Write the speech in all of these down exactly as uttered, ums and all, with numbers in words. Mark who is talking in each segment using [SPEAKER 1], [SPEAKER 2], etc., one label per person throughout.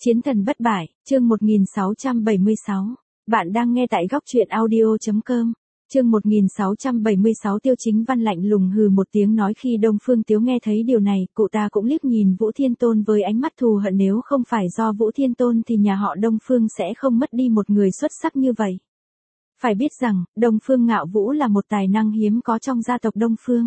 [SPEAKER 1] Chiến thần bất bại, chương một nghìn sáu trăm bảy mươi sáu. Bạn đang nghe tại góc truyện audio.com. Chương một nghìn sáu trăm bảy mươi sáu. Tiêu Chính Văn lạnh lùng hừ một tiếng nói. Khi Đông Phương Tiếu nghe thấy điều này, cụ ta cũng liếc nhìn Vũ Thiên Tôn với ánh mắt thù hận, nếu không phải do Vũ Thiên Tôn thì nhà họ Đông Phương sẽ không mất đi một người xuất sắc như vậy. Phải biết rằng, Đông Phương Ngạo Vũ là một tài năng hiếm có trong gia tộc Đông Phương.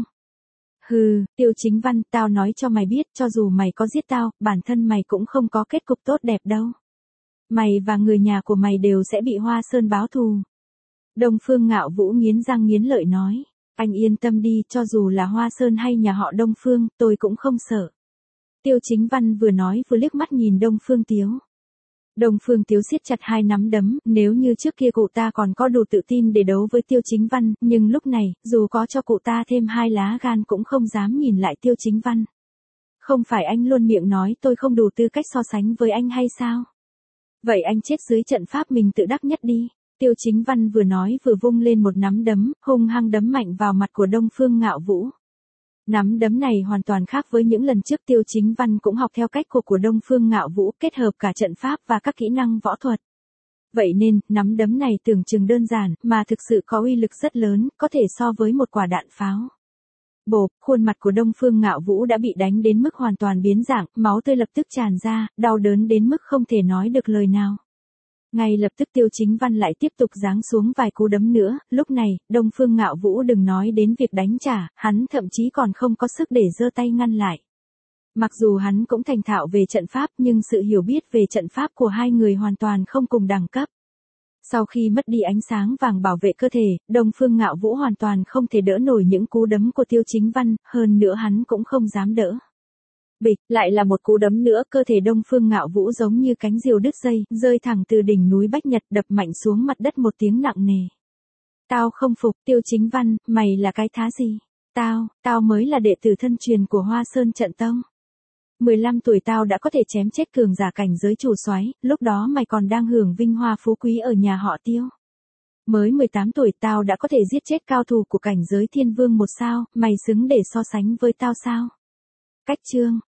[SPEAKER 1] Hừ, Tiêu Chính Văn, tao nói cho mày biết, cho dù mày có giết tao, bản thân mày cũng không có kết cục tốt đẹp đâu. Mày và người nhà của mày đều sẽ bị Hoa Sơn báo thù. Đông Phương Ngạo Vũ nghiến răng nghiến lợi nói, anh yên tâm đi, cho dù là Hoa Sơn hay nhà họ Đông Phương, tôi cũng không sợ. Tiêu Chính Văn vừa nói vừa liếc mắt nhìn Đông Phương Tiếu. Đông Phương Tiếu siết chặt hai nắm đấm, nếu như trước kia cụ ta còn có đủ tự tin để đấu với Tiêu Chính Văn, nhưng lúc này, dù có cho cụ ta thêm hai lá gan cũng không dám nhìn lại Tiêu Chính Văn. Không phải anh luôn miệng nói tôi không đủ tư cách so sánh với anh hay sao? Vậy anh chết dưới trận pháp mình tự đắc nhất đi. Tiêu Chính Văn vừa nói vừa vung lên một nắm đấm, hung hăng đấm mạnh vào mặt của Đông Phương Ngạo Vũ. Nắm đấm này hoàn toàn khác với những lần trước. Tiêu Chính Văn cũng học theo cách của của Đông Phương Ngạo Vũ, kết hợp cả trận pháp và các kỹ năng võ thuật. Vậy nên, nắm đấm này tưởng chừng đơn giản, mà thực sự có uy lực rất lớn, có thể so với một quả đạn pháo. Bộp, khuôn mặt của Đông Phương Ngạo Vũ đã bị đánh đến mức hoàn toàn biến dạng, máu tươi lập tức tràn ra, đau đớn đến mức không thể nói được lời nào. Ngay lập tức Tiêu Chính Văn lại tiếp tục giáng xuống vài cú đấm nữa, lúc này, Đông Phương Ngạo Vũ đừng nói đến việc đánh trả, hắn thậm chí còn không có sức để giơ tay ngăn lại. Mặc dù hắn cũng thành thạo về trận pháp, nhưng sự hiểu biết về trận pháp của hai người hoàn toàn không cùng đẳng cấp. Sau khi mất đi ánh sáng vàng bảo vệ cơ thể, Đông Phương Ngạo Vũ hoàn toàn không thể đỡ nổi những cú đấm của Tiêu Chính Văn, hơn nữa hắn cũng không dám đỡ. Bịch, lại là một cú đấm nữa, cơ thể Đông Phương Ngạo Vũ giống như cánh diều đứt dây, rơi thẳng từ đỉnh núi Bách Nhật đập mạnh xuống mặt đất một tiếng nặng nề. Tao không phục, Tiêu Chính Văn, mày là cái thá gì? Tao, tao mới là đệ tử thân truyền của Hoa Sơn Trận Tông. mười lăm tuổi tao đã có thể chém chết cường giả cảnh giới chủ soái, lúc đó mày còn đang hưởng vinh hoa phú quý ở nhà họ Tiêu. Mới mười tám tuổi tao đã có thể giết chết cao thủ của cảnh giới thiên vương một sao, mày xứng để so sánh với tao sao? Cách chương,